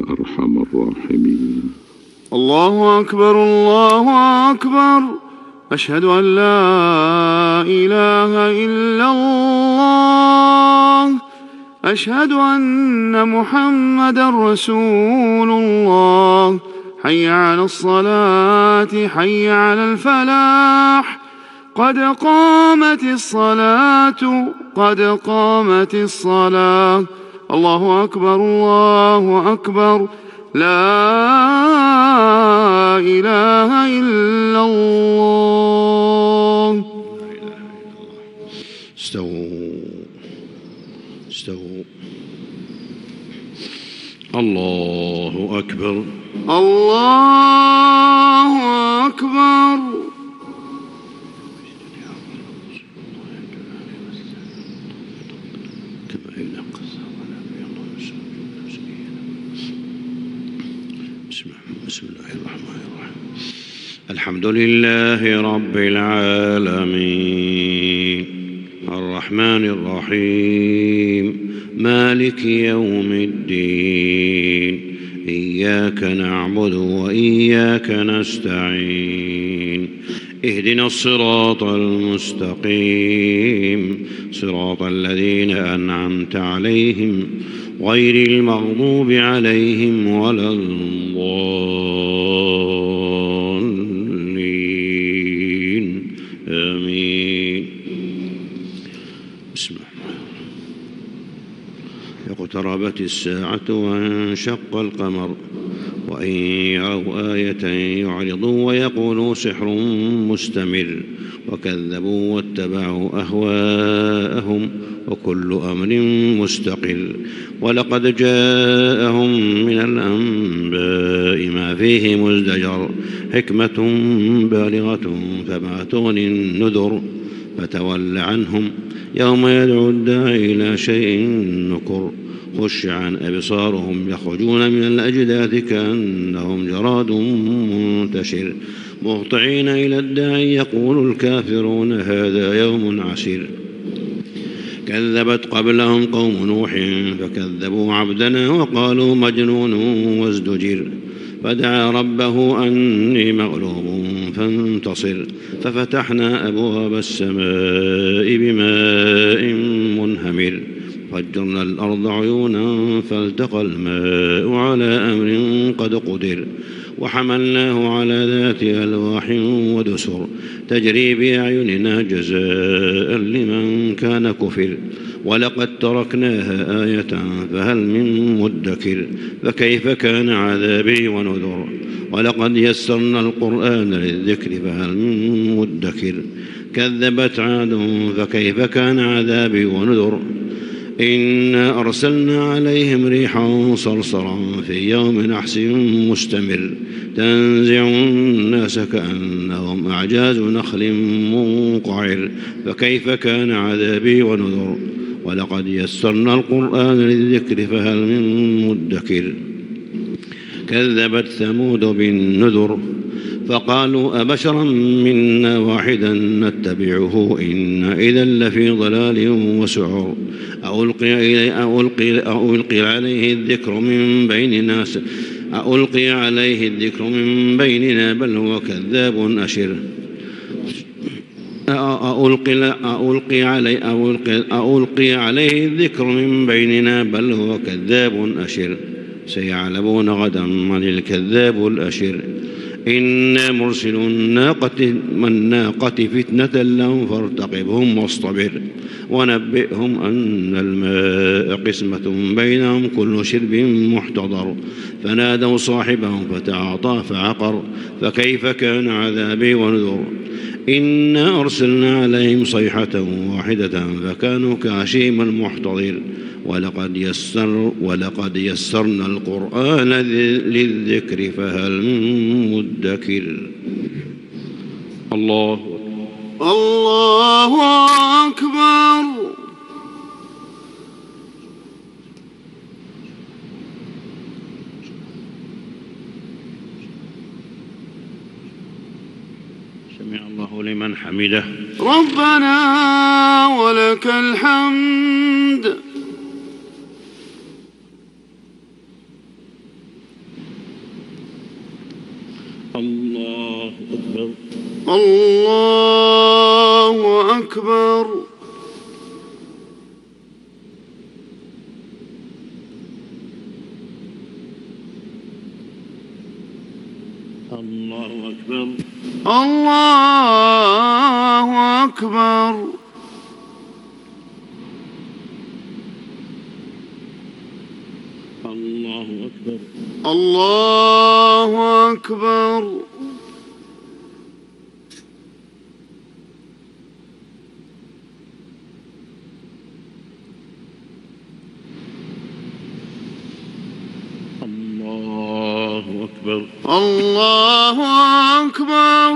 أرحم الراحمين. الله أكبر الله أكبر، أشهد أن لا إله إلا الله، أشهد أن محمدا رسول الله. حي على الصلاة حي على الفلاح، قد قامت الصلاة قد قامت الصلاة. الله أكبر الله أكبر، لا إله إلا الله. استووا. الله أكبر الله أكبر. بسم الله الرحمن الرحيم. الحمد لله رب العالمين، الرحمن الرحيم، مالك يوم الدين، إياك نعبد وإياك نستعين، اهدنا الصراط المستقيم، صراط الذين أنعمت عليهم غير المغضوب عليهم ولا الضالين، آمين. بسم الله. اقتربت الساعة وانشق القمر، وإن يروا آية يعرضوا ويقولوا سحر مستمر، وكذبوا واتبعوا أهواءهم، وكل أمر مستقل. ولقد جاءهم من الأنباء ما فيه مزدجر، حكمة بالغة فما تغني النذر. فتول عنهم يوم يدعو الداعي إلى شيء نكر، خش عن أبصارهم يخرجون من الأجداث كأنهم جراد منتشر، مهطعين إلى الداعي يقول الكافرون هذا يوم عسير. كذبت قبلهم قوم نوح فكذبوا عبدنا وقالوا مجنون وازدجر، فدعا ربه أني مغلوب فانتصر، ففتحنا أبواب السماء بماء منهمر، فجرنا الأرض عيونا فالتقى الماء على أمر قد قدر، وحملناه على ذات ألواح ودسر، تجري بأعيننا جزاء لمن كان كفر. ولقد تركناها آية فهل من مدكر، فكيف كان عذابي ونذر. ولقد يسرنا القرآن للذكر فهل من مدكر، كذبت عاد فكيف كان عذابي ونذر. إنا أرسلنا عليهم ريحا صرصرا في يوم نحس مستمر، تنزع الناس كأنهم أعجاز نخل منقعر، فكيف كان عذابي ونذر. ولقد يسرنا القرآن للذكر فهل من مدكر، كذبت ثمود بالنذر، فقالوا أبشرا منا واحدا نتبعه إنا إذا لفي ضلال وسعر، ألقي عليه الذكر من بيننا بل هو كذاب أشر. ألقي عليه الذكر من بيننا بل هو كذاب أشر، سيعلمون غدا من الكذاب الأشر. إنا مرسل الناقة فتنة لهم فارتقبهم واصطبر، ونبئهم أن الماء قسمة بينهم كل شرب محتضر، فنادوا صاحبهم فتعاطى فعقر، فكيف كان عذابي ونذر. إنا أرسلنا عليهم صيحة واحدة فكانوا كهشيم المحتضر. ولقد يسرنا القرآن للذكر فهل من مدكر. الله أكبر. سمع الله لمن حمده. ربنا ولك الحمد. الله أكبر. الله أكبر. الله أكبر. الله أكبر. الله أكبر. الله أكبر. الله أكبر. الله أكبر.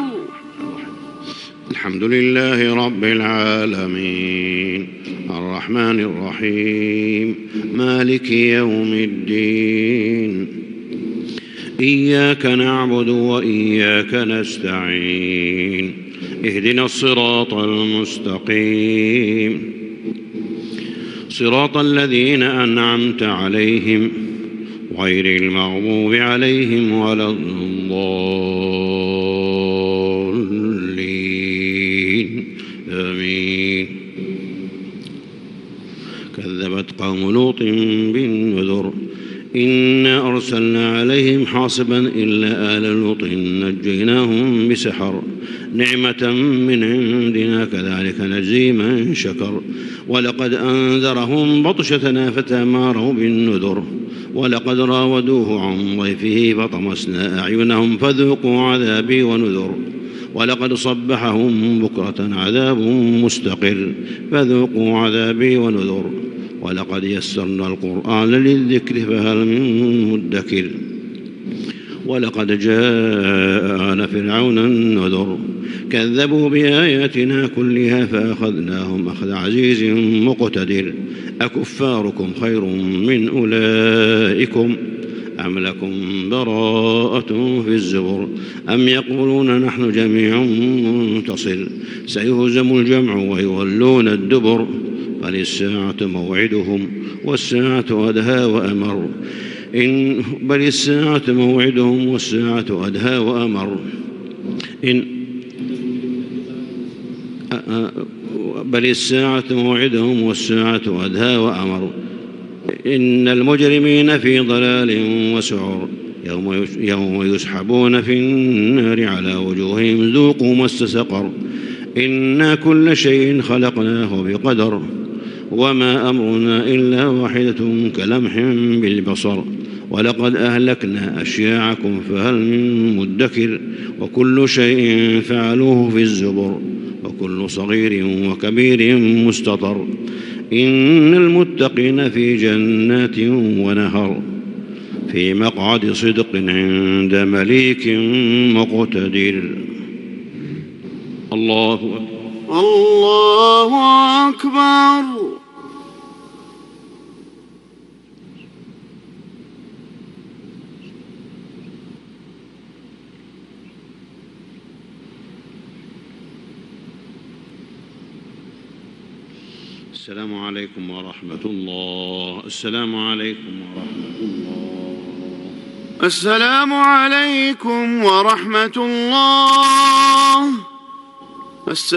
الحمد لله رب العالمين الرحمن الرحيم مالك يوم الدين إياك نعبد وإياك نستعين اهدنا الصراط المستقيم صراط الذين أنعمت عليهم غير المغضوب عليهم ولا الضالين آمين. كذبت قوم لوط بالنذر إنا أرسلنا عليهم حاصبا إلا آل لوط نجيناهم بسحر نعمة من عندنا كذلك نجزي من شكر ولقد أنذرهم بطشتنا فتماروا بالنذر ولقد راودوه عن ضيفه فطمسنا أعينهم فذوقوا عذابي ونذر ولقد صبحهم بكرة عذاب مستقر فذوقوا عذابي ونذر ولقد يسرنا القرآن للذكر فهل من مدكر ولقد جاء آل فرعون النذر كذبوا بآياتنا كلها فأخذناهم أخذ عزيز مقتدر أكفاركم خير من أولئكم أم لكم براءة في الزبر أم يقولون نحن جميع منتصر سيهزم الجمع ويولون الدبر بل الساعة موعدهم والساعة أدهى وأمر بل الساعة موعدهم والساعة أدهى وأمر بل الساعة موعدهم والساعة أدهى وأمر إن المجرمين في ضلال وسعر يوم يسحبون في النار على وجوههم ذوقوا مس سقر إنا كل شيء خلقناه بقدر وما أمرنا إلا واحدة كلمح بالبصر ولقد أهلكنا أشياعكم فهل من مدكر وكل شيء فعلوه في الزبر وكل صغير وكبير مستطر إن المتقين في جنات ونهر في مقعد صدق عند مليك مقتدر. الله أكبر. الله أكبر. السلام عليكم ورحمة الله. السلام عليكم ورحمة الله. السلام عليكم ورحمة الله.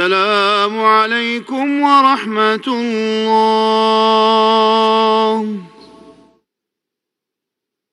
السلام عليكم ورحمة الله.